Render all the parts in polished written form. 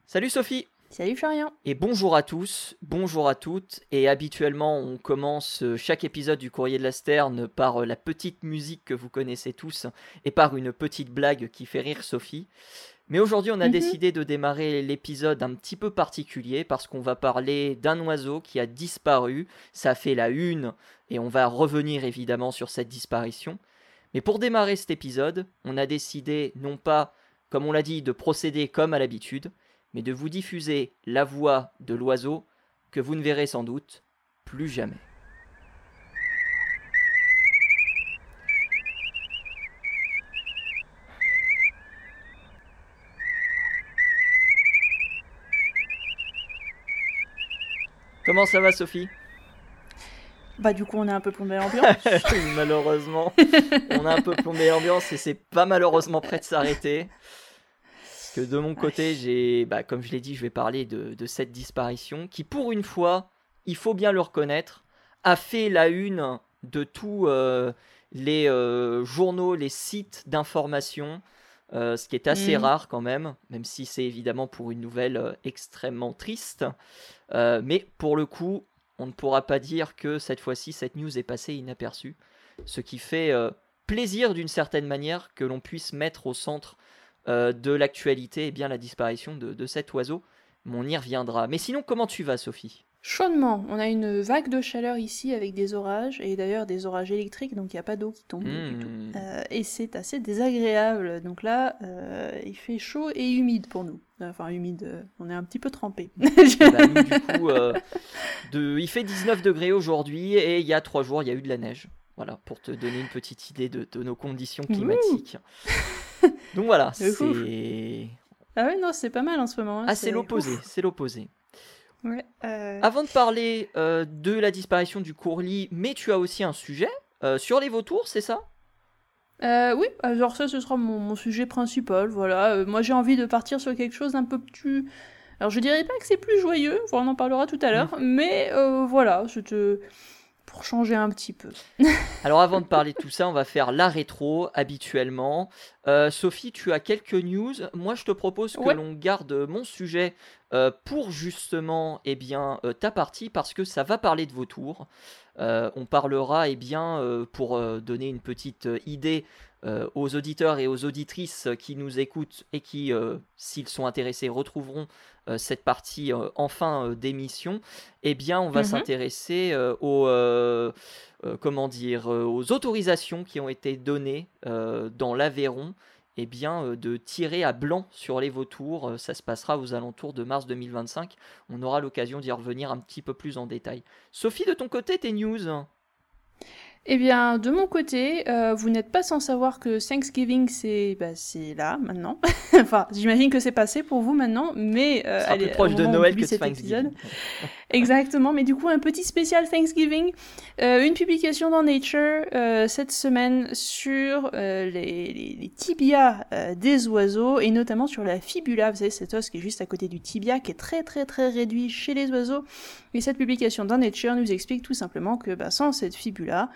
Salut Sophie Salut Florian. et bonjour à tous, bonjour à toutes. Et habituellement, on commence chaque épisode du Courrier de la Sterne par la petite musique que vous connaissez tous et par une petite blague qui fait rire Sophie. Mais aujourd'hui, on a Mhm. décidé de démarrer l'épisode un petit peu particulier parce qu'on va parler d'un oiseau qui a disparu. Ça fait la une et on va revenir évidemment sur cette disparition. Mais pour démarrer cet épisode, on a décidé non pas, comme on l'a dit, de procéder comme à l'habitude, mais de vous diffuser la voix de l'oiseau que vous ne verrez sans doute plus jamais. Comment ça va Sophie? Bah du coup on est un peu plombé l'ambiance. Malheureusement, on a un peu plombé l'ambiance et c'est pas malheureusement prêt de s'arrêter. Parce que de mon côté, Ouais. comme je l'ai dit, je vais parler de cette disparition qui, pour une fois, il faut bien le reconnaître, a fait la une de tous les journaux, les sites d'information, ce qui est assez Mhm. rare quand même si c'est évidemment pour une nouvelle extrêmement triste. Mais pour le coup, on ne pourra pas dire que cette fois-ci, cette news est passée inaperçue. Ce qui fait plaisir d'une certaine manière que l'on puisse mettre au centre de l'actualité bien la disparition de cet oiseau. Mais on y reviendra. Mais sinon, comment tu vas, Sophie? Chaudement, on a une vague de chaleur ici avec des orages, et d'ailleurs des orages électriques, donc il n'y a pas d'eau qui tombe du tout. Hmm. Et c'est assez désagréable, donc là il fait chaud et humide pour nous. Enfin humide, on est un petit peu trempé. Eh ben, nous, du coup, il fait 19 degrés aujourd'hui et il y a 3 jours, il y a eu de la neige. Voilà, pour te donner une petite idée de nos conditions Ouh, climatiques. Donc voilà, ouf. c'est... Ah ouais non c'est pas mal en ce moment, hein, Ah, c'est c'est l'opposé, ouf. c'est l'opposé. Ouais, Avant de parler de la disparition du courlis, mais tu as aussi un sujet sur les vautours, c'est ça? Oui, alors ça, ce sera mon sujet principal, voilà. Moi, j'ai envie de partir sur quelque chose d'un peu plus... Alors, je dirais pas que c'est plus joyeux, enfin, on en parlera tout à l'heure, Mhm. mais voilà, c'était pour changer un petit peu. Alors avant de parler de tout ça, on va faire la rétro habituellement. Sophie, tu as quelques news. Moi, je te propose que Ouais. l'on garde mon sujet pour justement ta partie parce que ça va parler de vos tours. On parlera pour donner une petite idée aux auditeurs et aux auditrices qui nous écoutent et qui, s'ils sont intéressés, retrouveront cette partie en fin d'émission. On va Mhm. s'intéresser aux autorisations qui ont été données dans l'Aveyron de tirer à blanc sur les vautours. Ça se passera aux alentours de mars 2025. On aura l'occasion d'y revenir un petit peu plus en détail. Sophie, de ton côté, tes news? Eh bien, de mon côté, vous n'êtes pas sans savoir que Thanksgiving, c'est là, maintenant. Enfin, j'imagine que c'est passé pour vous maintenant, mais Ce sera plus au proche de moment où on Noël que publie de cet épisode, Thanksgiving. exactement, mais du coup un petit spécial Thanksgiving, une publication dans Nature cette semaine sur les tibias des oiseaux et notamment sur la fibula, vous savez cet os qui est juste à côté du tibia qui est très très très réduit chez les oiseaux. Et cette publication dans Nature nous explique tout simplement que sans cette fibula,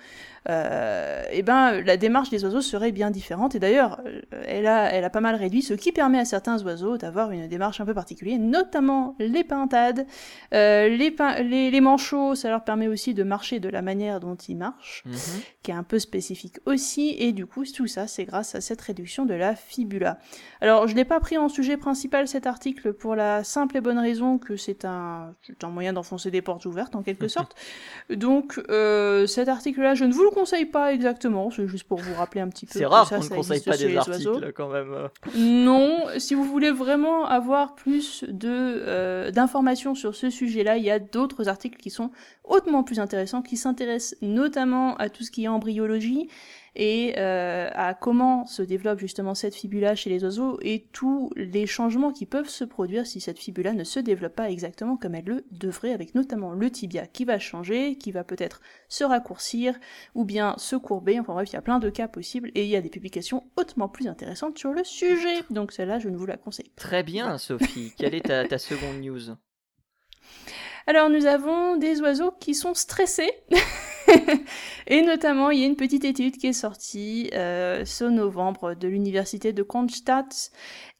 la démarche des oiseaux serait bien différente. Et d'ailleurs, elle a pas mal réduit, ce qui permet à certains oiseaux d'avoir une démarche un peu particulière, notamment les pintades. Les manchots, ça leur permet aussi de marcher de la manière dont ils marchent, Mhm. qui est un peu spécifique aussi, et du coup, tout ça, c'est grâce à cette réduction de la fibula. Alors, je n'ai pas pris en sujet principal cet article pour la simple et bonne raison que c'est un moyen d'enfoncer des portes ouvertes, en quelque sorte. Donc, cet article-là, je ne vous le conseille pas exactement, c'est juste pour vous rappeler un petit peu C'est que rare ça, qu'on ne ça conseille existe pas chez des les oiseaux. articles quand même. Non, si vous voulez vraiment avoir plus d'informations sur ce sujet-là, il y a d'autres articles qui sont hautement plus intéressants, qui s'intéressent notamment à tout ce qui est embryologie et à comment se développe justement cette fibula chez les oiseaux et tous les changements qui peuvent se produire si cette fibula ne se développe pas exactement comme elle le devrait, avec notamment le tibia qui va changer, qui va peut-être se raccourcir ou bien se courber. Enfin bref, il y a plein de cas possibles et il y a des publications hautement plus intéressantes sur le sujet. Donc celle-là, je ne vous la conseille pas. Très bien, Voilà. Sophie. Quelle est ta seconde news? Alors nous avons des oiseaux qui sont stressés. Et notamment, il y a une petite étude qui est sortie ce novembre de l'université de Kronstadt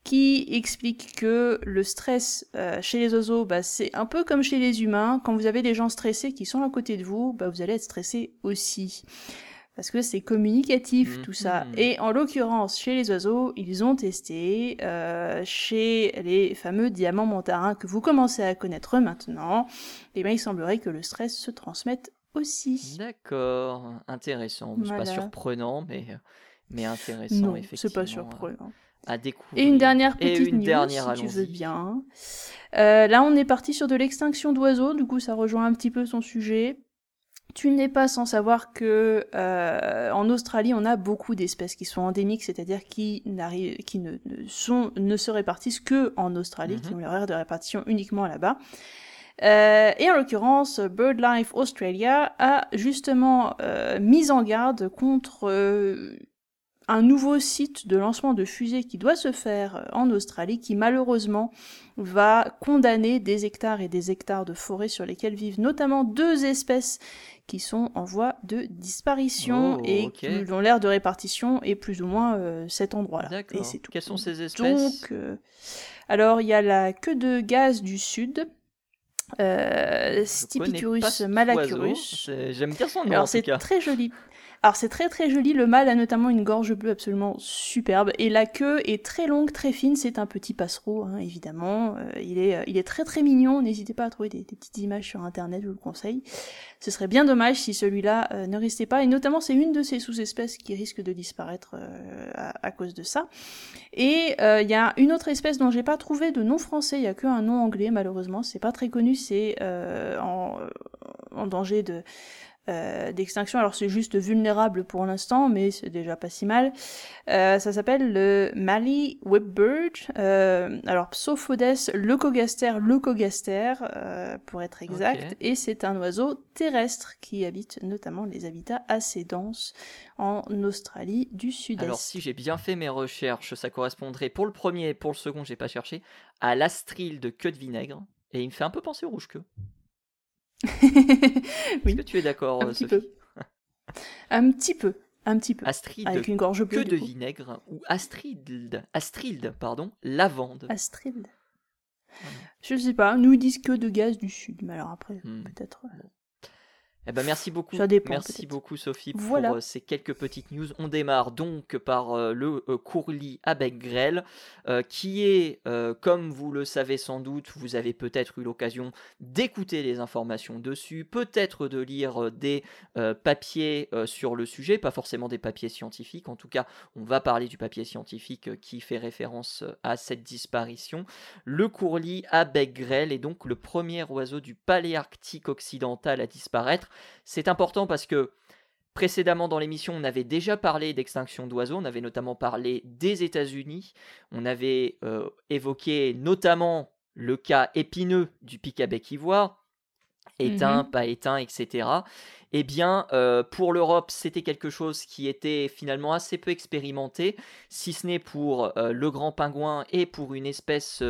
qui explique que le stress chez les oiseaux, c'est un peu comme chez les humains. Quand vous avez des gens stressés qui sont à côté de vous, vous allez être stressé aussi. Parce que c'est communicatif tout ça. Et en l'occurrence, chez les oiseaux, ils ont testé chez les fameux diamants mandarins que vous commencez à connaître maintenant. Et bien il semblerait que le stress se transmette aussi. D'accord, intéressant. C'est pas surprenant, mais intéressant, non, effectivement. c'est pas surprenant. À découvrir. Et une dernière petite news, dernière, si tu veux bien. Là, on est parti sur de l'extinction d'oiseaux, du coup, ça rejoint un petit peu son sujet. Tu n'es pas sans savoir que en Australie, on a beaucoup d'espèces qui sont endémiques, c'est-à-dire qui ne se répartissent que en Australie, qui ont leur aire de répartition uniquement là-bas. Et en l'occurrence, BirdLife Australia a justement mis en garde contre un nouveau site de lancement de fusée qui doit se faire en Australie, qui malheureusement va condamner des hectares et des hectares de forêts sur lesquels vivent notamment 2 espèces qui sont en voie de disparition qui ont l'aire de répartition et plus ou moins cet endroit-là. D'accord. Et c'est tout. Quelles sont ces espèces ? Donc, alors il y a la queue de gaz du sud, Stipicurus malacurus. J'aime bien son nom. Alors en tout cas. Très joli. Alors c'est très très joli, le mâle a notamment une gorge bleue absolument superbe, et la queue est très longue, très fine, c'est un petit passereau, évidemment, il est très très mignon, n'hésitez pas à trouver des petites images sur internet, je vous le conseille. Ce serait bien dommage si celui-là ne restait pas, et notamment c'est une de ces sous-espèces qui risque de disparaître à cause de ça. Et il y a une autre espèce dont j'ai pas trouvé de nom français, il y a qu'un nom anglais malheureusement, c'est pas très connu, c'est en danger d'extinction. Alors c'est juste vulnérable pour l'instant, mais c'est déjà pas si mal. Ça s'appelle le Mallee Whipbird. Alors Psophodes leucogaster pour être exact. Et c'est un oiseau terrestre qui habite notamment les habitats assez denses en Australie du Sud-Est. Alors si j'ai bien fait mes recherches, ça correspondrait pour le premier et pour le second, j'ai pas cherché, à l'astril de queue de vinaigre. Et il me fait un peu penser au rouge-queue. Oui. Est-ce que tu es d'accord, un Sophie? Un petit peu. Astrid, avec une gorge bleue, queue de vinaigre, ou Astrid, lavande. Astrid. Je sais pas, nous ils disent queue de gaz du sud, mais alors après, peut-être... Eh ben merci beaucoup. Ça dépend, Merci beaucoup Sophie pour ces quelques petites news. On démarre donc par le courlis à bec grêle qui est, comme vous le savez sans doute, vous avez peut-être eu l'occasion d'écouter les informations dessus, peut-être de lire des papiers sur le sujet, pas forcément des papiers scientifiques. En tout cas, on va parler du papier scientifique qui fait référence à cette disparition. Le courlis à bec grêle est donc le premier oiseau du paléarctique occidental à disparaître. C'est important parce que précédemment dans l'émission, on avait déjà parlé d'extinction d'oiseaux, on avait notamment parlé des États-Unis, on avait évoqué notamment le cas épineux du pic à bec ivoire, éteint, pas éteint, etc. Eh bien, pour l'Europe, c'était quelque chose qui était finalement assez peu expérimenté, si ce n'est pour le grand pingouin et pour une espèce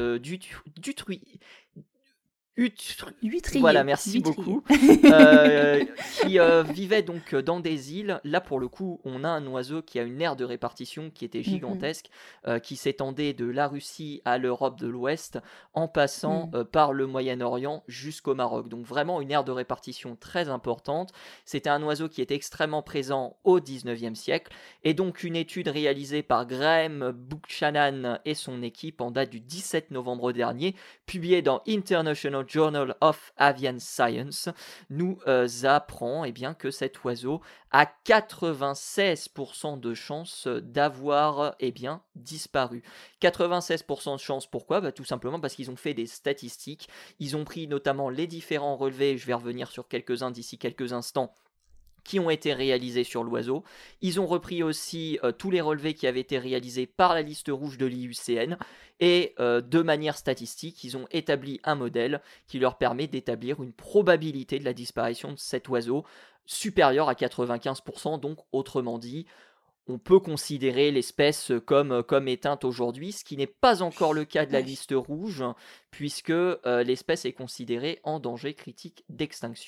voilà, merci beaucoup. Qui vivait donc dans des îles. Là, pour le coup, on a un oiseau qui a une aire de répartition qui était gigantesque, qui s'étendait de la Russie à l'Europe de l'Ouest, en passant par le Moyen-Orient jusqu'au Maroc. Donc vraiment une aire de répartition très importante. C'était un oiseau qui était extrêmement présent au 19e siècle. Et donc une étude réalisée par Graham Buchanan et son équipe en date du 17 novembre dernier, publiée dans International Journal of Avian Science, nous apprend que cet oiseau a 96% de chances d'avoir disparu. 96% de chances, pourquoi ? Tout simplement parce qu'ils ont fait des statistiques, ils ont pris notamment les différents relevés, je vais revenir sur quelques-uns d'ici quelques instants, qui ont été réalisés sur l'oiseau. Ils ont repris aussi tous les relevés qui avaient été réalisés par la liste rouge de l'IUCN et de manière statistique, ils ont établi un modèle qui leur permet d'établir une probabilité de la disparition de cet oiseau supérieure à 95%, donc autrement dit, on peut considérer l'espèce comme éteinte aujourd'hui, ce qui n'est pas encore le cas de la liste rouge, puisque l'espèce est considérée en danger critique d'extinction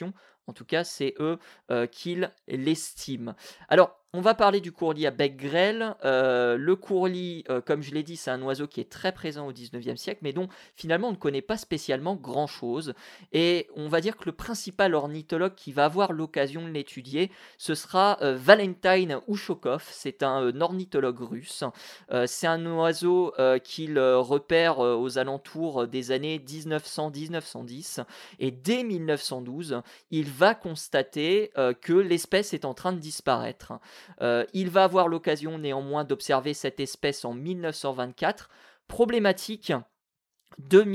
En tout cas, c'est eux qui l'estiment. Alors, on va parler du courlis à bec grêle. Le courlis, comme je l'ai dit, c'est un oiseau qui est très présent au 19e siècle, mais dont finalement on ne connaît pas spécialement grand-chose. Et on va dire que le principal ornithologue qui va avoir l'occasion de l'étudier, ce sera Valentin Ushakov. C'est un ornithologue russe. C'est un oiseau qu'il repère aux alentours des années 1900-1910. Et dès 1912, il va constater que l'espèce est en train de disparaître. Il va avoir l'occasion néanmoins d'observer cette espèce en 1924. Problématique, de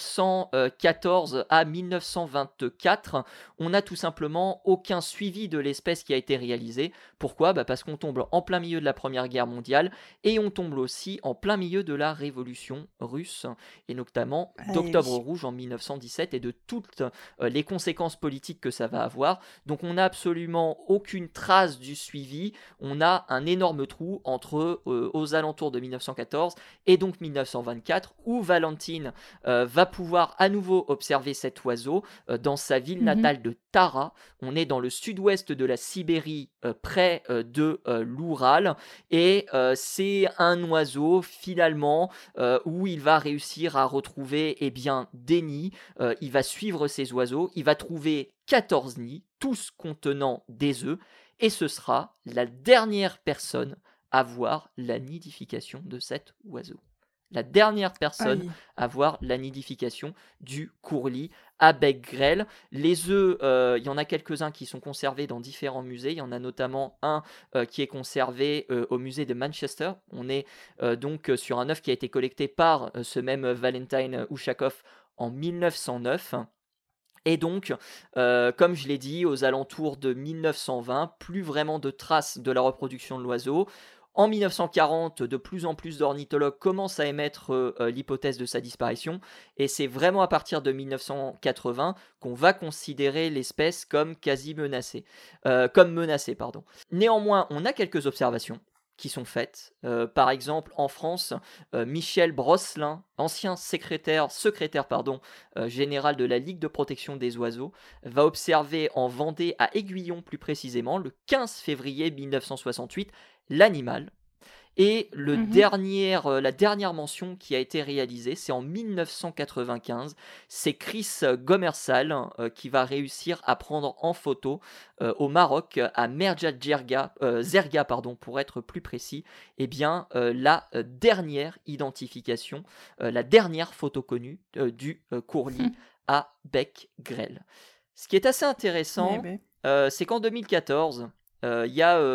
1914 à 1924, on n'a tout simplement aucun suivi de l'espèce qui a été réalisé. Pourquoi ? Parce qu'on tombe en plein milieu de la Première Guerre mondiale et on tombe aussi en plein milieu de la Révolution russe, et notamment d'Octobre Rouge en 1917 et de toutes les conséquences politiques que ça va avoir. Donc on n'a absolument aucune trace du suivi. On a un énorme trou entre aux alentours de 1914 et donc 1924, où Valentine va pouvoir à nouveau observer cet oiseau dans sa ville natale de Tara. On est dans le sud-ouest de la Sibérie, près de l'Oural, et c'est un oiseau finalement où il va réussir à retrouver des nids. Il va suivre ces oiseaux, il va trouver 14 nids, tous contenant des œufs, et ce sera la dernière personne à voir la nidification de cet oiseau. La dernière personne à voir la nidification du courlis à bec grêle. Les œufs, il y en a quelques-uns qui sont conservés dans différents musées. Il y en a notamment un qui est conservé au musée de Manchester. On est donc sur un œuf qui a été collecté par ce même Valentin Ushakov en 1909. Et donc, comme je l'ai dit, aux alentours de 1920, plus vraiment de traces de la reproduction de l'oiseau. En 1940, de plus en plus d'ornithologues commencent à émettre l'hypothèse de sa disparition, et c'est vraiment à partir de 1980 qu'on va considérer l'espèce comme quasi menacée. Néanmoins, on a quelques observations qui sont faites. Par exemple, en France, Michel Brosselin, ancien secrétaire général de la Ligue de protection des oiseaux, va observer en Vendée, à Aiguillon plus précisément, le 15 février 1968, l'animal. Et la dernière mention qui a été réalisée, c'est en 1995. C'est Chris Gomersal qui va réussir à prendre en photo au Maroc, à Zerga, pour être plus précis, la dernière identification, la dernière photo connue du courlis à bec grêle. Ce qui est assez intéressant, c'est qu'en 2014, il y a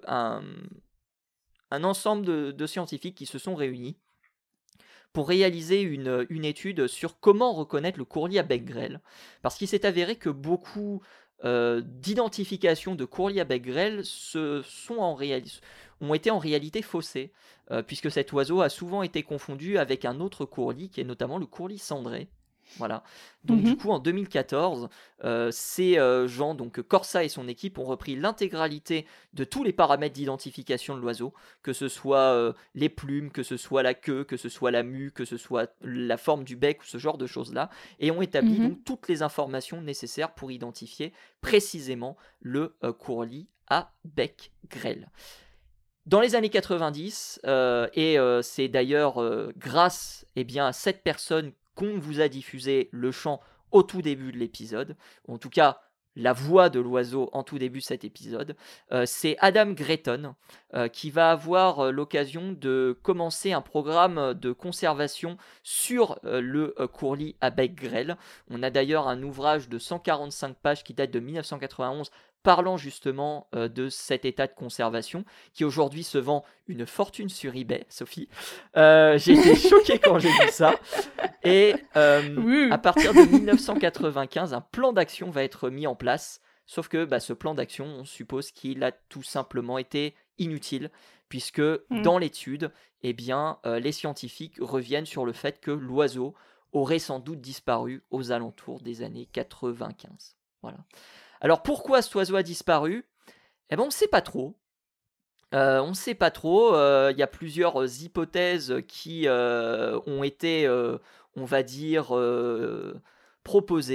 un ensemble de scientifiques qui se sont réunis pour réaliser une étude sur comment reconnaître le courlis à bec grêle. Parce qu'il s'est avéré que beaucoup d'identifications de courlis à bec grêle ont été en réalité faussées, puisque cet oiseau a souvent été confondu avec un autre courlis, qui est notamment le courlis cendré. Voilà. Donc du coup en 2014, ces gens, donc Corsa et son équipe, ont repris l'intégralité de tous les paramètres d'identification de l'oiseau, que ce soit les plumes, que ce soit la queue, que ce soit la mue, que ce soit la forme du bec, ou ce genre de choses-là, et ont établi donc toutes les informations nécessaires pour identifier précisément le courlis à bec grêle. Dans les années 90, c'est d'ailleurs grâce à cette personne qu'on vous a diffusé le chant au tout début de l'épisode, en tout cas la voix de l'oiseau en tout début de cet épisode, c'est Adam Grayton qui va avoir l'occasion de commencer un programme de conservation sur le courlis à bec grêle. On a d'ailleurs un ouvrage de 145 pages qui date de 1991 parlant justement de cet état de conservation, qui aujourd'hui se vend une fortune sur eBay, Sophie. J'ai été choqué quand j'ai vu ça. Et à partir de 1995, un plan d'action va être mis en place. Sauf que ce plan d'action, on suppose qu'il a tout simplement été inutile, puisque dans l'étude, les scientifiques reviennent sur le fait que l'oiseau aurait sans doute disparu aux alentours des années 95. Voilà. Alors pourquoi cet oiseau a disparu ? On ne sait pas trop. Il y a plusieurs hypothèses qui ont été, proposées.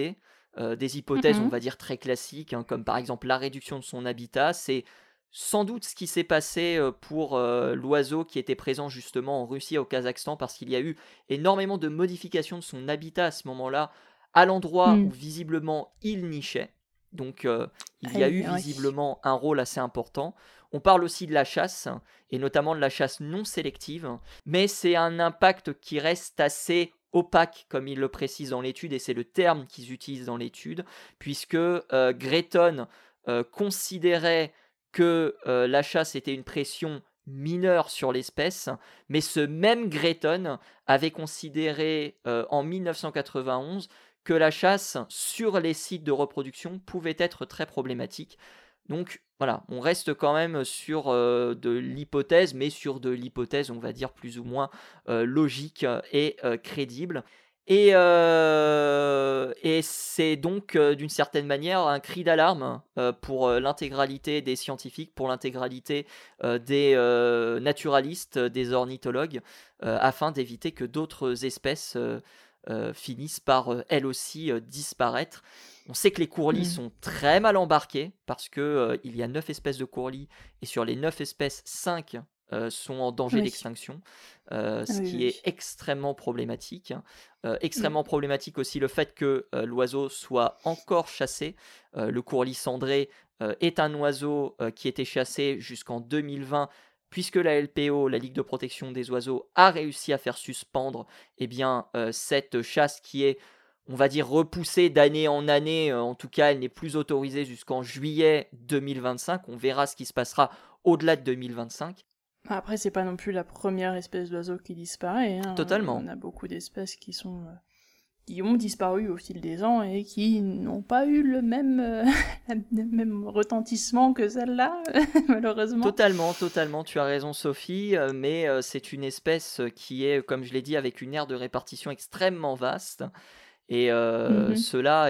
des hypothèses, on Mhm. va dire, très classiques, hein, comme par exemple la réduction de son habitat. C'est sans doute ce qui s'est passé pour l'oiseau qui était présent justement en Russie et au Kazakhstan, parce qu'il y a eu énormément de modifications de son habitat à ce moment-là, à l'endroit où Mm. visiblement il nichait. Donc il y a eu Aïe, ouais. visiblement un rôle assez important. On parle aussi de la chasse, et notamment de la chasse non sélective, mais c'est un impact qui reste assez opaque, comme ils le précisent dans l'étude, et c'est le terme qu'ils utilisent dans l'étude, puisque Gretton considérait que la chasse était une pression mineure sur l'espèce, mais ce même Gretton avait considéré en 1991 que la chasse sur les sites de reproduction pouvait être très problématique. Donc voilà, on reste quand même sur de l'hypothèse, mais sur de l'hypothèse, on va dire, plus ou moins logique et crédible. Et c'est donc d'une certaine manière un cri d'alarme pour l'intégralité des scientifiques, pour l'intégralité des naturalistes, des ornithologues, afin d'éviter que d'autres espèces finissent par elles aussi disparaître. On sait que les courlis Mm. sont très mal embarqués parce que il y a 9 espèces de courlis et sur les 9 espèces, 5 sont en danger Oui. d'extinction, Ah ce oui, qui est oui. extrêmement problématique. Mm. Extrêmement problématique aussi le fait que l'oiseau soit encore chassé. Le courlis cendré est un oiseau qui était chassé jusqu'en 2020, puisque la LPO, la Ligue de protection des oiseaux, a réussi à faire suspendre cette chasse qui est, on va dire, repoussée d'année en année. En tout cas, elle n'est plus autorisée jusqu'en juillet 2025. On verra ce qui se passera au-delà de 2025. Après, c'est pas non plus la première espèce d'oiseau qui disparaît, hein. On Totalement. a beaucoup d'espèces qui ont disparu au fil des ans et qui n'ont pas eu le même, le même retentissement que celle-là, malheureusement. Totalement, totalement, tu as raison Sophie, mais c'est une espèce qui est, comme je l'ai dit, avec une aire de répartition extrêmement vaste, et Mhm.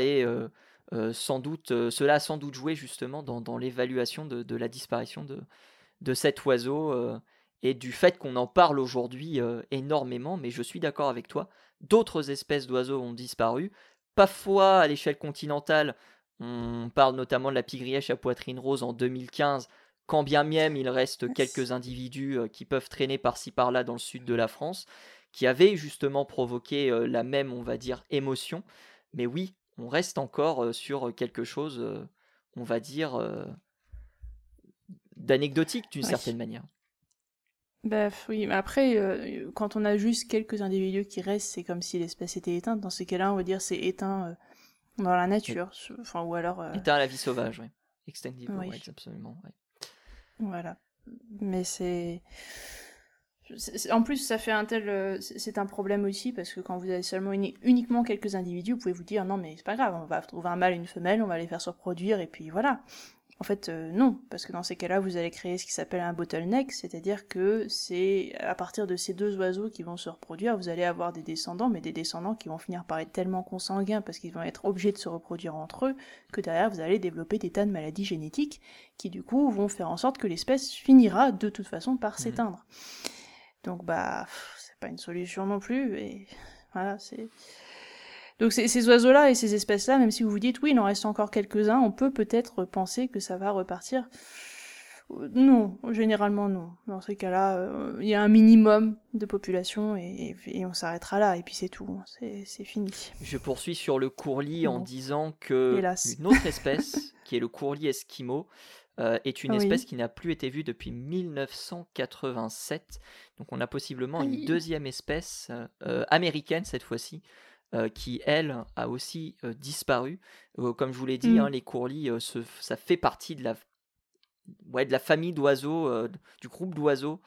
cela a sans doute joué justement dans l'évaluation de la disparition de cet oiseau, et du fait qu'on en parle aujourd'hui énormément, mais je suis d'accord avec toi, d'autres espèces d'oiseaux ont disparu, parfois à l'échelle continentale. On parle notamment de la pigrièche à poitrine rose en 2015, quand bien même il reste quelques individus qui peuvent traîner par-ci par-là dans le sud de la France, qui avaient justement provoqué la même, on va dire, émotion. Mais oui, on reste encore sur quelque chose, on va dire, d'anecdotique d'une Oui. certaine manière. Bref, oui, mais après, quand on a juste quelques individus qui restent, c'est comme si l'espèce était éteinte. Dans ces cas-là, on va dire c'est éteint dans la Et, nature. Enfin, ou alors, éteint à la vie sauvage, oui. Extinguible oui, rights, absolument. Ouais. voilà. Mais en plus, ça fait un tel. C'est un problème aussi, parce que quand vous avez seulement uniquement quelques individus, vous pouvez vous dire non, mais c'est pas grave, on va trouver un mâle et une femelle, on va les faire se reproduire, et puis voilà. En fait, non, parce que dans ces cas-là, vous allez créer ce qui s'appelle un bottleneck, c'est-à-dire que c'est à partir de ces deux oiseaux qui vont se reproduire, vous allez avoir des descendants, mais des descendants qui vont finir par être tellement consanguins parce qu'ils vont être obligés de se reproduire entre eux, que derrière vous allez développer des tas de maladies génétiques qui du coup vont faire en sorte que l'espèce finira de toute façon par Mhm. s'éteindre. Donc bah, c'est pas une solution non plus, et voilà, c'est... Donc ces oiseaux-là et ces espèces-là, même si vous vous dites oui, il en reste encore quelques-uns, on peut peut-être penser que ça va repartir. Non, généralement non. Dans ces cas-là, il y a un minimum de population et on s'arrêtera là, et puis c'est tout, c'est fini. Je poursuis sur le courlis en Bon, disant que hélas. une autre espèce, qui est le courlis esquimau, est une espèce Oui. qui n'a plus été vue depuis 1987. Donc on a possiblement une Aïe. deuxième espèce américaine cette fois-ci, qui elle a aussi disparu. Comme je vous l'ai dit, hein, Hmm. les courlis, ça fait partie de la famille d'oiseaux, du groupe d'oiseaux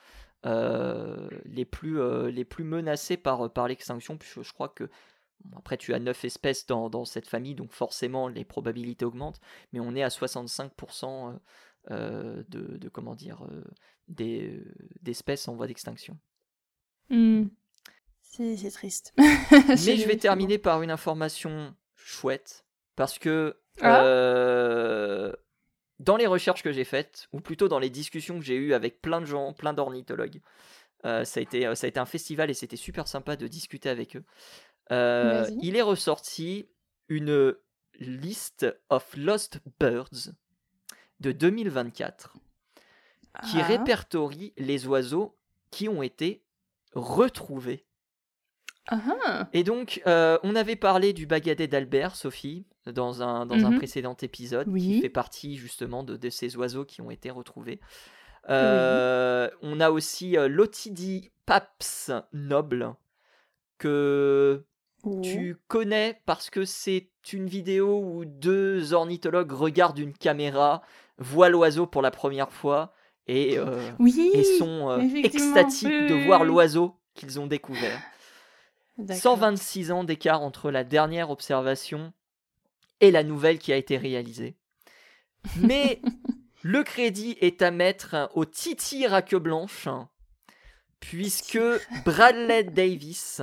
les plus menacés par l'extinction. Puis je crois que, bon, après tu as 9 espèces dans cette famille, donc forcément les probabilités augmentent, mais on est à 65% comment dire, d'espèces en voie d'extinction. Hmm. C'est triste. Mais je vais C'est bon. terminer par une information chouette, parce que Ah. dans les recherches que j'ai faites, ou plutôt dans les discussions que j'ai eues avec plein de gens, plein d'ornithologues, ça a été un festival et c'était super sympa de discuter avec eux. Vas-y. Il est ressorti une List of Lost Birds de 2024 qui répertorie les oiseaux qui ont été retrouvés. Et donc, on avait parlé du bagadet d'Albert, Sophie, dans un précédent épisode, qui fait partie justement de ces oiseaux qui ont été retrouvés. On a aussi l'Otydipaps noble, que tu connais parce que c'est une vidéo où 2 ornithologues regardent une caméra, voient l'oiseau pour la première fois et sont extatiques de voir l'oiseau qu'ils ont découvert. 126 ans d'écart entre la dernière observation et la nouvelle qui a été réalisée. Mais le crédit est à mettre au Titi à queue blanche, puisque Bradley Davis,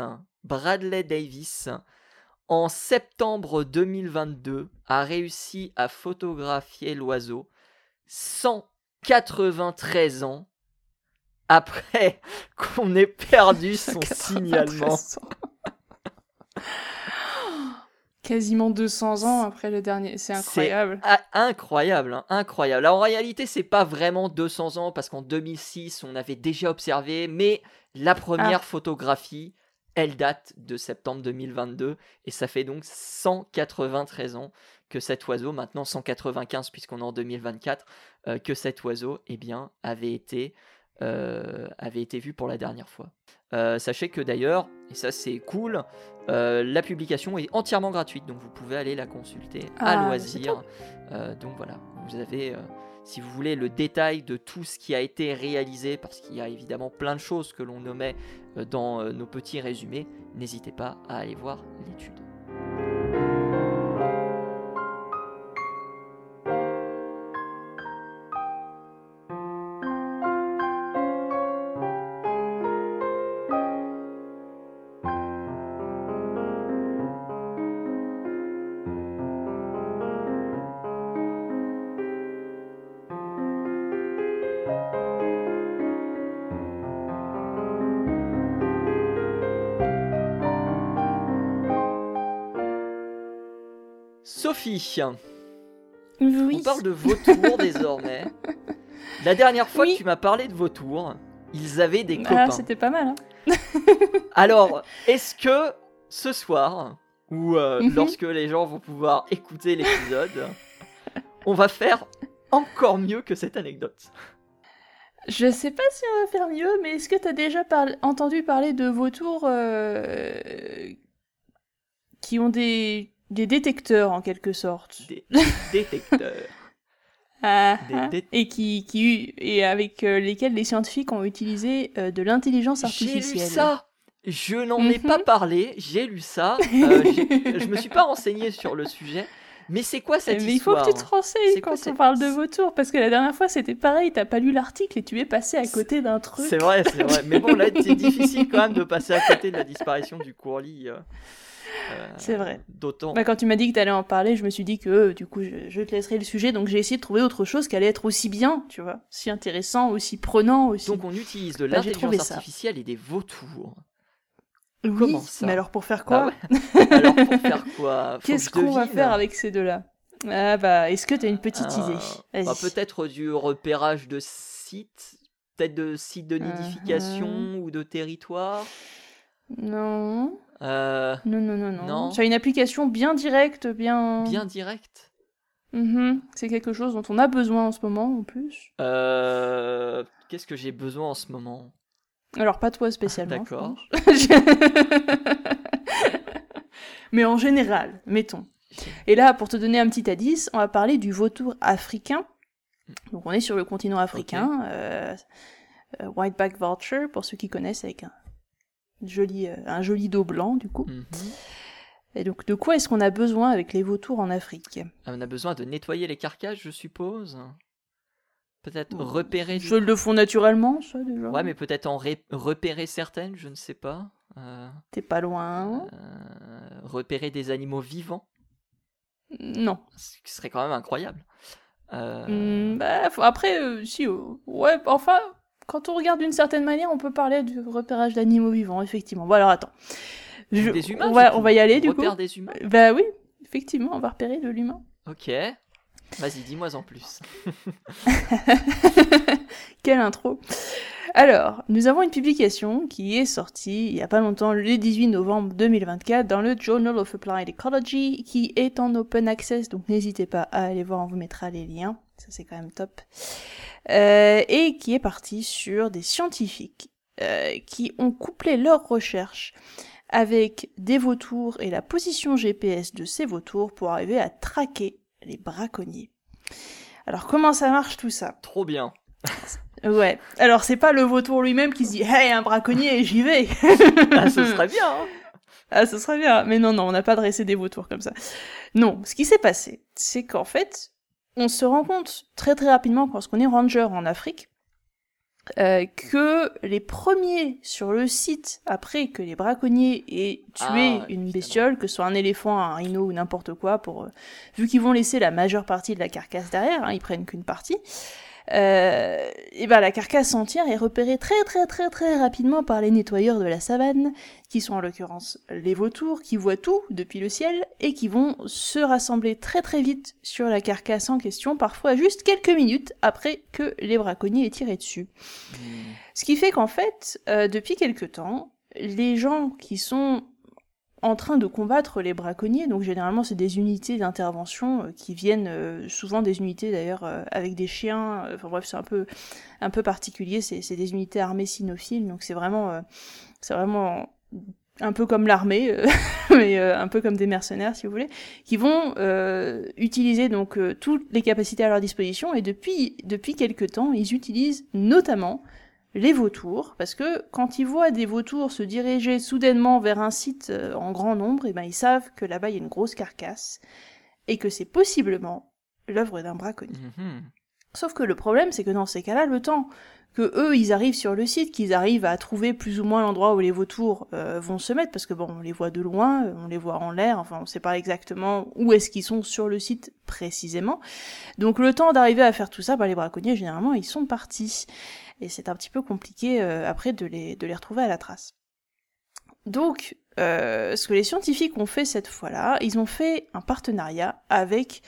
en septembre 2022, a réussi à photographier l'oiseau 193 ans après qu'on ait perdu son signalement. Quasiment 200 ans après le dernier, c'est incroyable. C'est incroyable, hein, incroyable. Alors, en réalité, c'est pas vraiment 200 ans, parce qu'en 2006, on avait déjà observé, mais la première photographie, elle date de septembre 2022, et ça fait donc 193 ans que cet oiseau, maintenant 195 puisqu'on est en 2024, que cet oiseau, eh bien, avait été vu pour la dernière fois. Sachez que d'ailleurs, et ça c'est cool, la publication est entièrement gratuite, donc vous pouvez aller la consulter à loisir. Donc voilà, vous avez, si vous voulez, le détail de tout ce qui a été réalisé, parce qu'il y a évidemment plein de choses que l'on nommait dans nos petits résumés, n'hésitez pas à aller voir l'étude. Sophie, on parle de vautours désormais. La dernière fois que tu m'as parlé de vautours, ils avaient des copains. Ah, c'était pas mal, hein. Alors, est-ce que ce soir, ou lorsque les gens vont pouvoir écouter l'épisode, on va faire encore mieux que cette anecdote? Je sais pas si on va faire mieux, mais est-ce que t'as déjà entendu parler de vautours qui ont des détecteurs en quelque sorte? Des détecteurs. Et avec lesquels les scientifiques ont utilisé de l'intelligence artificielle. J'ai lu ça. Je n'en ai pas parlé, j'ai lu ça. Je me suis pas renseigné sur le sujet. Mais c'est quoi cette histoire? Mais il faut que tu te renseignes quand on parle de vautours, parce que la dernière fois c'était pareil, t'as pas lu l'article et tu es passé à côté d'un truc. C'est vrai. Mais bon, là c'est difficile quand même de passer à côté de la disparition du courlis. C'est vrai. D'autant. Quand tu m'as dit que t'allais en parler, je me suis dit que du coup je te laisserai le sujet, donc j'ai essayé de trouver autre chose qui allait être aussi bien, tu vois, aussi intéressant, aussi prenant, aussi. Donc on utilise de l'intelligence artificielle et des vautours. Oui, comment ça? Mais alors pour faire quoi? Alors pour faire quoi? Qu'est-ce qu'on va faire avec ces deux-là? Est-ce que t'as une petite idée? Peut-être du repérage de sites, peut-être de sites de nidification ou de territoire. Non. Non. Tu as une application bien directe, bien directe. C'est quelque chose dont on a besoin en ce moment, en plus. Qu'est-ce que j'ai besoin en ce moment? Alors, pas toi spécialement. D'accord. Mais en général, mettons. Et là, pour te donner un petit indice, on va parler du vautour africain. Donc, on est sur le continent africain. Okay. Whiteback vulture, pour ceux qui connaissent, avec un joli dos blanc, du coup. Et donc, de quoi est-ce qu'on a besoin avec les vautours en Afrique? On a besoin de nettoyer les carcasses, je suppose. Peut-être repérer... Ils le font naturellement, ça, déjà. Ouais, mais peut-être en repérer certaines, je ne sais pas. T'es pas loin. Repérer des animaux vivants. Non. Ce qui serait quand même incroyable. Après, si... ouais, enfin... Quand on regarde d'une certaine manière, on peut parler du repérage d'animaux vivants, effectivement. Bon, alors attends. Des humains, on va y aller, du coup. Repère des humains. Bah oui. Effectivement, on va repérer de l'humain. Ok. Vas-y, dis-moi en plus. Quelle intro. Alors, nous avons une publication qui est sortie il n'y a pas longtemps, le 18 novembre 2024, dans le Journal of Applied Ecology, qui est en open access, donc n'hésitez pas à aller voir, on vous mettra les liens, ça c'est quand même top. Et qui est partie sur des scientifiques qui ont couplé leurs recherches avec des vautours et la position GPS de ces vautours pour arriver à traquer les braconniers. Alors comment ça marche tout ça ? Trop bien. Ouais, alors c'est pas le vautour lui-même qui se dit « Hey, un braconnier, j'y vais !» Ah, ce serait bien, hein. Ah, ce serait bien. Mais non, on n'a pas dressé des vautours comme ça. Non, ce qui s'est passé, c'est qu'en fait, on se rend compte très très rapidement, lorsqu'on est ranger en Afrique, que les premiers sur le site, après que les braconniers aient tué une bestiole, que ce soit un éléphant, un rhino ou n'importe quoi, vu qu'ils vont laisser la majeure partie de la carcasse derrière, hein, ils prennent qu'une partie, et ben la carcasse entière est repérée très très très très rapidement par les nettoyeurs de la savane, qui sont en l'occurrence les vautours, qui voient tout depuis le ciel, et qui vont se rassembler très très vite sur la carcasse en question, parfois juste quelques minutes après que les braconniers aient tiré dessus. Ce qui fait qu'en fait, depuis quelque temps, les gens qui sont en train de combattre les braconniers, donc généralement c'est des unités d'intervention qui viennent, souvent des unités d'ailleurs avec des chiens, enfin bref c'est un peu particulier, c'est des unités armées cynophiles, donc c'est vraiment un peu comme l'armée, mais un peu comme des mercenaires si vous voulez, qui vont utiliser donc toutes les capacités à leur disposition, et depuis quelque temps ils utilisent notamment les vautours, parce que quand ils voient des vautours se diriger soudainement vers un site en grand nombre, et ben ils savent que là-bas il y a une grosse carcasse, et que c'est possiblement l'œuvre d'un braconnier. Sauf que le problème, c'est que dans ces cas-là, le temps que eux ils arrivent sur le site, qu'ils arrivent à trouver plus ou moins l'endroit où les vautours vont se mettre, parce que bon, on les voit de loin, on les voit en l'air, enfin on sait pas exactement où est-ce qu'ils sont sur le site précisément. Donc le temps d'arriver à faire tout ça, les braconniers généralement ils sont partis. Et c'est un petit peu compliqué après de les retrouver à la trace. Donc, ce que les scientifiques ont fait cette fois-là, ils ont fait un partenariat avec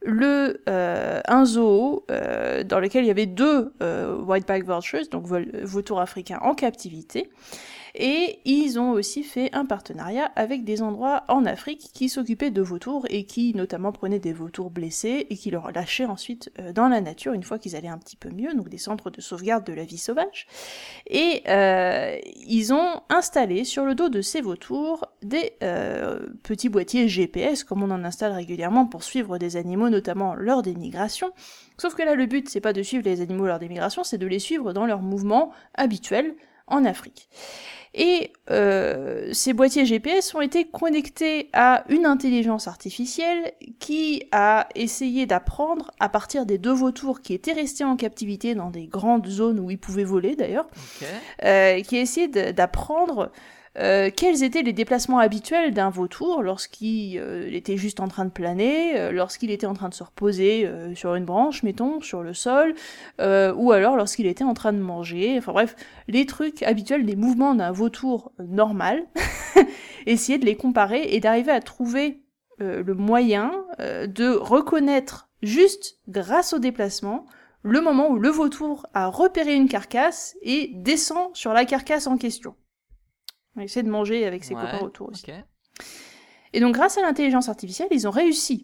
un zoo dans lequel il y avait 2 whiteback vultures, donc vautours africains en captivité, et ils ont aussi fait un partenariat avec des endroits en Afrique qui s'occupaient de vautours et qui notamment prenaient des vautours blessés et qui leur lâchaient ensuite dans la nature une fois qu'ils allaient un petit peu mieux, donc des centres de sauvegarde de la vie sauvage. Et ils ont installé sur le dos de ces vautours des petits boîtiers GPS, comme on en installe régulièrement pour suivre des animaux, notamment lors des migrations. Sauf que là, le but, c'est pas de suivre les animaux lors des migrations, c'est de les suivre dans leurs mouvements habituels en Afrique. Et ces boîtiers GPS ont été connectés à une intelligence artificielle qui a essayé d'apprendre, à partir des 2 vautours qui étaient restés en captivité dans des grandes zones où ils pouvaient voler d'ailleurs, qui a essayé d'apprendre quels étaient les déplacements habituels d'un vautour lorsqu'il était juste en train de planer, lorsqu'il était en train de se reposer sur une branche, mettons, sur le sol, ou alors lorsqu'il était en train de manger, enfin bref, les trucs habituels des mouvements d'un vautour normal, essayer de les comparer et d'arriver à trouver le moyen de reconnaître, juste grâce au déplacement, le moment où le vautour a repéré une carcasse et descend sur la carcasse en question. On essaie de manger avec ses copains autour aussi. Okay. Et donc grâce à l'intelligence artificielle, ils ont réussi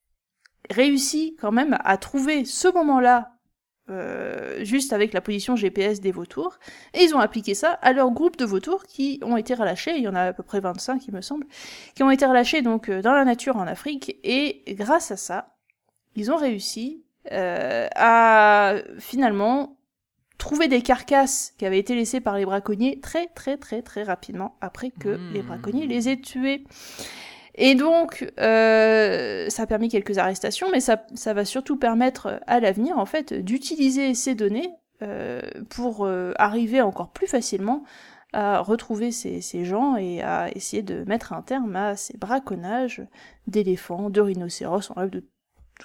quand même à trouver ce moment-là juste avec la position GPS des vautours, et ils ont appliqué ça à leur groupe de vautours qui ont été relâchés, il y en a à peu près 25 il me semble, qui ont été relâchés donc dans la nature en Afrique, et grâce à ça, ils ont réussi à finalement trouver des carcasses qui avaient été laissées par les braconniers très très très très rapidement après que les braconniers les aient tués. Et donc, ça a permis quelques arrestations, mais ça va surtout permettre à l'avenir, en fait, d'utiliser ces données pour arriver encore plus facilement à retrouver ces gens et à essayer de mettre un terme à ces braconnages d'éléphants, de rhinocéros, en bref, de tout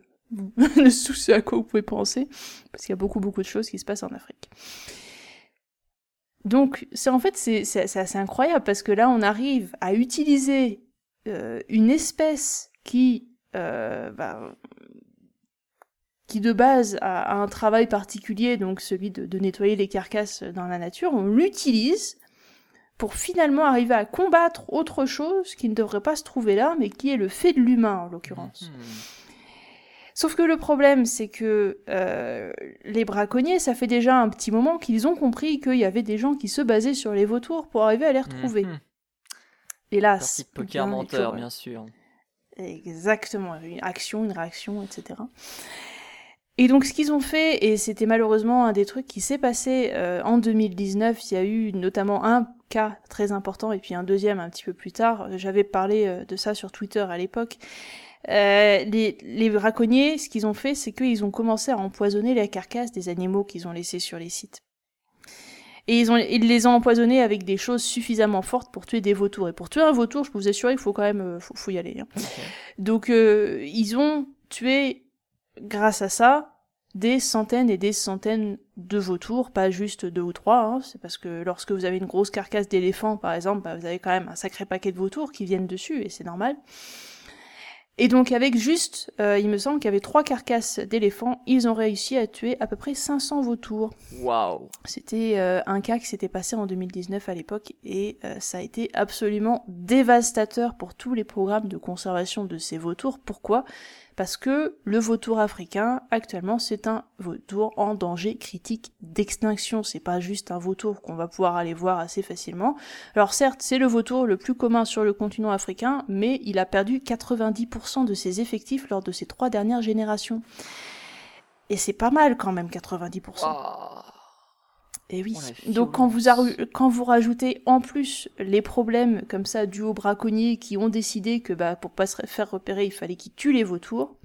ce à quoi vous pouvez penser, parce qu'il y a beaucoup de choses qui se passent en Afrique. Donc, c'est assez incroyable, parce que là, on arrive à utiliser une espèce qui de base a un travail particulier, donc celui de nettoyer les carcasses dans la nature, on l'utilise pour finalement arriver à combattre autre chose qui ne devrait pas se trouver là, mais qui est le fait de l'humain en l'occurrence. Sauf que le problème, c'est que les braconniers, ça fait déjà un petit moment qu'ils ont compris qu'il y avait des gens qui se basaient sur les vautours pour arriver à les retrouver. Hélas. Partie de poker menteur, bien sûr. Exactement, une action, une réaction, etc. Et donc ce qu'ils ont fait, et c'était malheureusement un des trucs qui s'est passé en 2019, il y a eu notamment un cas très important et puis un deuxième un petit peu plus tard, j'avais parlé de ça sur Twitter à l'époque. Les braconniers, ce qu'ils ont fait, c'est qu'ils ont commencé à empoisonner les carcasses des animaux qu'ils ont laissés sur les sites. Et ils les ont empoisonnés avec des choses suffisamment fortes pour tuer des vautours. Et pour tuer un vautour, je peux vous assurer qu'il faut quand même faut y aller. Hein. Okay. Donc ils ont tué, grâce à ça, des centaines et des centaines de vautours, pas juste 2 ou 3. Hein. C'est parce que lorsque vous avez une grosse carcasse d'éléphant, par exemple, vous avez quand même un sacré paquet de vautours qui viennent dessus, et c'est normal. Et donc avec juste, il me semble qu'il y avait 3 carcasses d'éléphants, ils ont réussi à tuer à peu près 500 vautours. Waouh. C'était un cas qui s'était passé en 2019 à l'époque, et ça a été absolument dévastateur pour tous les programmes de conservation de ces vautours. Pourquoi ? Parce que le vautour africain, actuellement, c'est un vautour en danger critique d'extinction. C'est pas juste un vautour qu'on va pouvoir aller voir assez facilement. Alors certes, c'est le vautour le plus commun sur le continent africain, mais il a perdu 90% de ses effectifs lors de ces 3 dernières générations. Et c'est pas mal quand même, 90%. Wow. Et oui. Donc quand vous rajoutez en plus les problèmes comme ça dus aux braconniers qui ont décidé que pour pas se faire repérer, il fallait qu'ils tuent les vautours,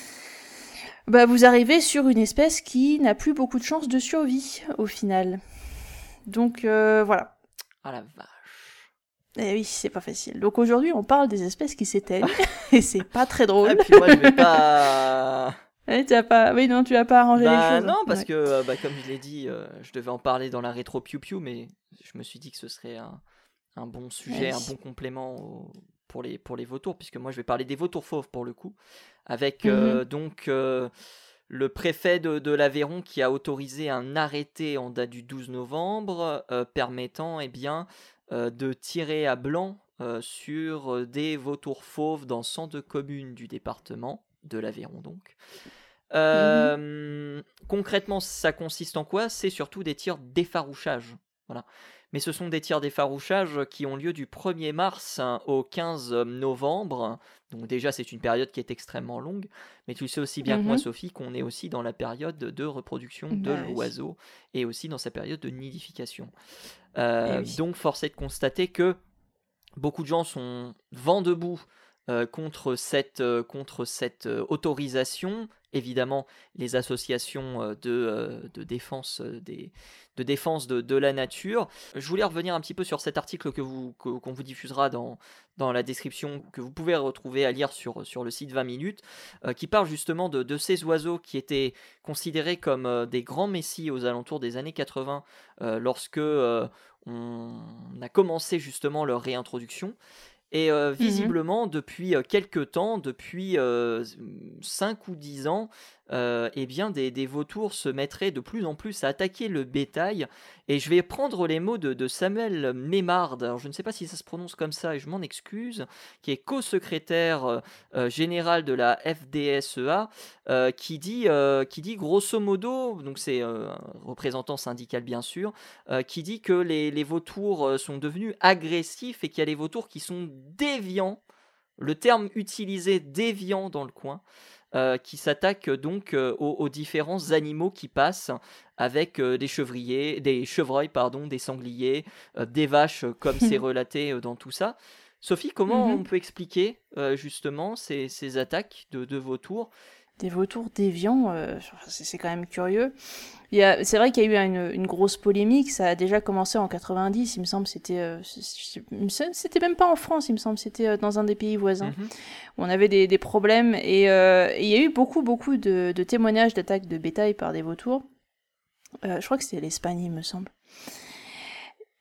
vous arrivez sur une espèce qui n'a plus beaucoup de chances de survie au final. Donc voilà. Ah la vache. Et oui, c'est pas facile. Donc aujourd'hui, on parle des espèces qui s'éteignent et c'est pas très drôle. Et puis moi, je vais pas... tu as pas arrangé les choses. Non, parce que, comme je l'ai dit, je devais en parler dans la rétro Piu Piu, mais je me suis dit que ce serait un bon sujet, un bon complément pour les vautours, puisque moi je vais parler des vautours fauves pour le coup, avec le préfet de l'Aveyron qui a autorisé un arrêté en date du 12 novembre permettant de tirer à blanc sur des vautours fauves dans 102 communes du département de l'Aveyron donc. Concrètement, ça consiste en quoi ? C'est surtout des tirs d'effarouchage. Voilà. Mais ce sont des tirs d'effarouchage qui ont lieu du 1er mars au 15 novembre. Donc déjà, c'est une période qui est extrêmement longue. Mais tu le sais aussi bien que moi, Sophie, qu'on est aussi dans la période de reproduction de l'oiseau et aussi dans sa période de nidification. Donc, force est de constater que beaucoup de gens sont vent debout contre cette autorisation. Évidemment, les associations de défense de la nature. Je voulais revenir un petit peu sur cet article qu'on vous diffusera dans la description, que vous pouvez retrouver à lire sur le site 20 minutes, qui parle justement de ces oiseaux qui étaient considérés comme des grands messies aux alentours des années 80, lorsque on a commencé justement leur réintroduction. Et visiblement, depuis quelques temps, depuis 5 ou 10 ans, des vautours se mettraient de plus en plus à attaquer le bétail. Et je vais prendre les mots de Samuel Memard, alors je ne sais pas si ça se prononce comme ça et je m'en excuse, qui est co-secrétaire général de la FDSEA, qui dit grosso modo, donc c'est un représentant syndical bien sûr, qui dit que les vautours sont devenus agressifs et qu'il y a des vautours qui sont déviants, le terme utilisé déviant dans le coin, qui s'attaquent donc aux différents animaux qui passent, avec des chevreuils, des sangliers, des vaches, comme c'est relaté dans tout ça. Sophie, comment on peut expliquer justement ces attaques de vautours ? Des vautours déviants, c'est quand même curieux. C'est vrai qu'il y a eu une grosse polémique, ça a déjà commencé en 90, il me semble, c'était même pas en France, il me semble, c'était dans un des pays voisins, où on avait des problèmes, et il y a eu beaucoup de témoignages d'attaques de bétail par des vautours. Je crois que c'était l'Espagne, il me semble.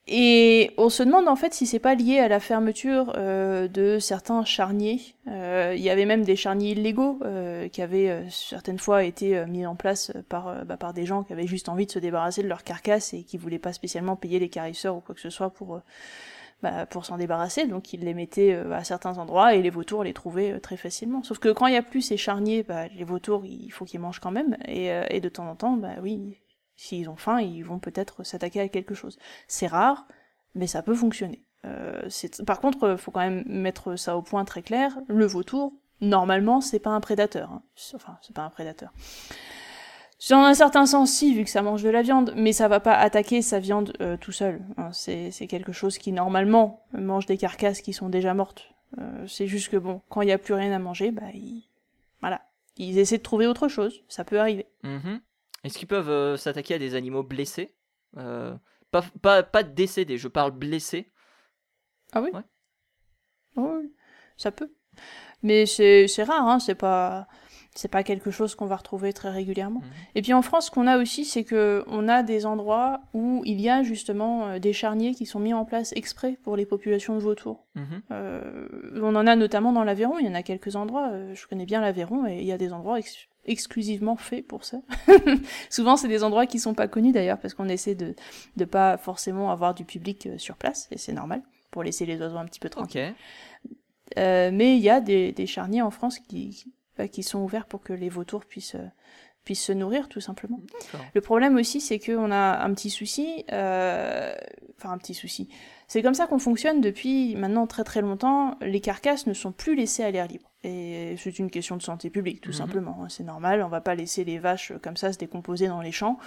Et on se demande en fait si c'est pas lié à la fermeture de certains charniers. Il y avait même des charniers illégaux qui avaient certaines fois été mis en place par des gens qui avaient juste envie de se débarrasser de leur carcasse et qui voulaient pas spécialement payer les carisseurs ou quoi que ce soit pour s'en débarrasser. Donc ils les mettaient à certains endroits et les vautours les trouvaient très facilement. Sauf que quand il y a plus ces charniers, les vautours il faut qu'ils mangent quand même et de temps en temps, oui. S'ils ont faim, ils vont peut-être s'attaquer à quelque chose. C'est rare, mais ça peut fonctionner. Par contre, faut quand même mettre ça au point très clair. Le vautour, normalement, c'est pas un prédateur. Hein. Enfin, c'est pas un prédateur. Dans un certain sens, si, vu que ça mange de la viande, mais ça va pas attaquer sa viande tout seul. Hein. C'est quelque chose qui, normalement, mange des carcasses qui sont déjà mortes. C'est juste que, quand il y a plus rien à manger, ils essaient de trouver autre chose. Ça peut arriver. Mm-hmm. Est-ce qu'ils peuvent s'attaquer à des animaux blessés pas décédés, je parle blessés. Ah oui. Ouais. Oui, ça peut. Mais c'est rare, hein, c'est pas quelque chose qu'on va retrouver très régulièrement. Et puis en France, ce qu'on a aussi, c'est que on a des endroits où il y a justement des charniers qui sont mis en place exprès pour les populations de vautours. On en a notamment dans l'Aveyron, il y en a quelques endroits, je connais bien l'Aveyron, et il y a des endroits exclusivement faits pour ça. Souvent, c'est des endroits qui sont pas connus d'ailleurs, parce qu'on essaie de pas forcément avoir du public sur place, et c'est normal, pour laisser les oiseaux un petit peu tranquilles. Okay. Mais il y a des charniers en France qui sont ouverts pour que les vautours puissent se nourrir, tout simplement. D'accord. Le problème aussi, c'est qu'on a un petit souci, un petit souci. C'est comme ça qu'on fonctionne depuis maintenant très très longtemps. Les carcasses ne sont plus laissées à l'air libre. Et c'est une question de santé publique, tout simplement. C'est normal, on va pas laisser les vaches comme ça se décomposer dans les champs.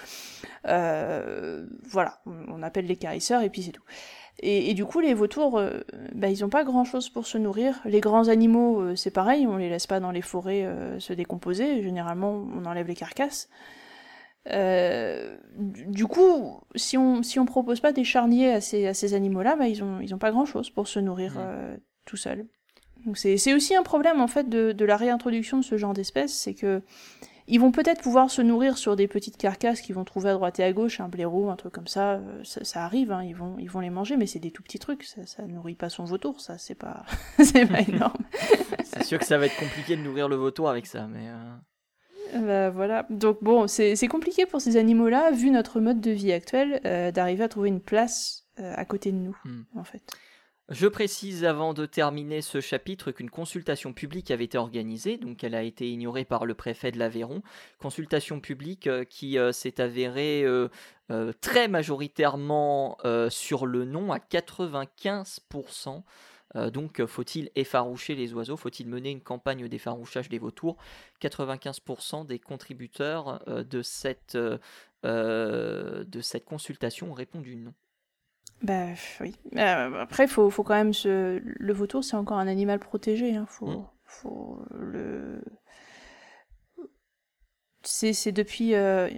Voilà, on appelle les carisseurs et puis c'est tout. Et du coup, les vautours, ils ont pas grand-chose pour se nourrir. Les grands animaux, c'est pareil, on les laisse pas dans les forêts se décomposer. Généralement, on enlève les carcasses. Du coup, si on propose pas des charniers à ces animaux-là, ils ont pas grand-chose pour se nourrir tout seuls. Donc c'est aussi un problème en fait de la réintroduction de ce genre d'espèces, c'est que ils vont peut-être pouvoir se nourrir sur des petites carcasses qu'ils vont trouver à droite et à gauche, un blaireau, un truc comme ça, ça arrive, hein, ils vont les manger, mais c'est des tout petits trucs, ça nourrit pas son vautour, ça, c'est pas énorme. C'est sûr que ça va être compliqué de nourrir le vautour avec ça, mais... voilà, donc c'est compliqué pour ces animaux-là, vu notre mode de vie actuel, d'arriver à trouver une place à côté de nous, en fait. Je précise avant de terminer ce chapitre qu'une consultation publique avait été organisée, donc elle a été ignorée par le préfet de l'Aveyron. Consultation publique qui s'est avérée très majoritairement sur le non à 95%. Donc faut-il effaroucher les oiseaux ? Faut-il mener une campagne d'effarouchage des vautours ? 95% des contributeurs de cette consultation ont répondu non. Oui. Après, faut quand même le vautour, c'est encore un animal protégé. Hein. Faut le. C'est depuis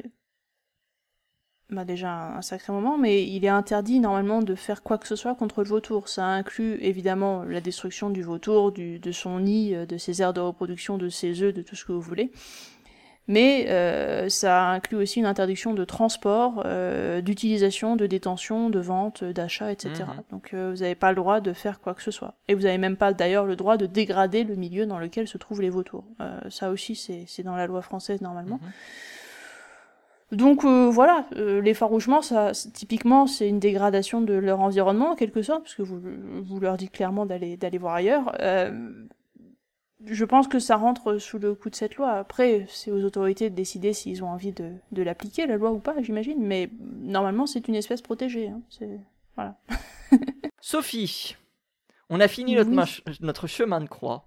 déjà un sacré moment, mais il est interdit normalement de faire quoi que ce soit contre le vautour. Ça inclut évidemment la destruction du vautour, de son nid, de ses aires de reproduction, de ses œufs, de tout ce que vous voulez. Mais ça inclut aussi une interdiction de transport, d'utilisation, de détention, de vente, d'achat, etc. Donc vous n'avez pas le droit de faire quoi que ce soit. Et vous n'avez même pas d'ailleurs le droit de dégrader le milieu dans lequel se trouvent les vautours. Ça aussi, c'est dans la loi française normalement. Donc voilà, l'effarouchement, typiquement, c'est une dégradation de leur environnement en quelque sorte, parce que vous leur dites clairement d'aller voir ailleurs. Je pense que ça rentre sous le coup de cette loi. Après, c'est aux autorités de décider s'ils ont envie de l'appliquer, la loi ou pas, j'imagine. Mais normalement, c'est une espèce protégée. Hein. Voilà. Sophie, on a fini notre chemin de croix.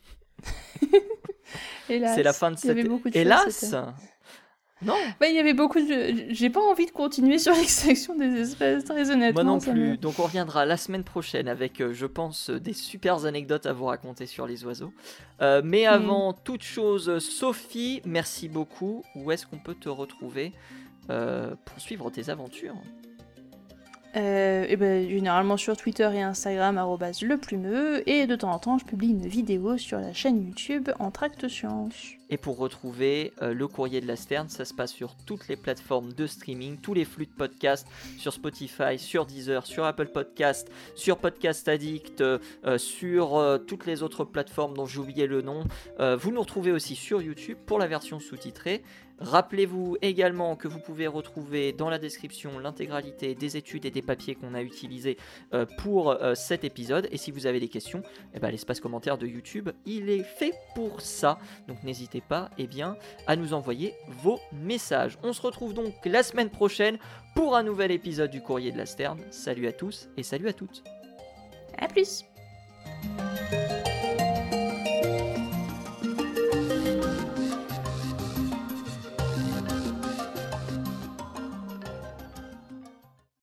Hélas, c'est la fin de cette... Hélas non. Il y avait beaucoup de... J'ai pas envie de continuer sur l'extraction des espèces, très honnêtement. Moi non plus. Donc on reviendra la semaine prochaine avec, je pense, des super anecdotes à vous raconter sur les oiseaux. Mais avant toute chose, Sophie, merci beaucoup. Où est-ce qu'on peut te retrouver pour suivre tes aventures ? Généralement sur Twitter et Instagram, @leplumeux, et de temps en temps je publie une vidéo sur la chaîne YouTube Entracte Science. Et pour retrouver le courrier de la Sterne, ça se passe sur toutes les plateformes de streaming, tous les flux de podcasts, sur Spotify, sur Deezer, sur Apple Podcasts, sur Podcast Addict, sur toutes les autres plateformes dont j'ai oublié le nom. Vous nous retrouvez aussi sur YouTube pour la version sous-titrée. Rappelez-vous également que vous pouvez retrouver dans la description l'intégralité des études et des papiers qu'on a utilisés pour cet épisode. Et si vous avez des questions, l'espace commentaire de YouTube, il est fait pour ça. Donc n'hésitez pas à nous envoyer vos messages. On se retrouve donc la semaine prochaine pour un nouvel épisode du Courrier de la Sterne. Salut à tous et salut à toutes. À plus.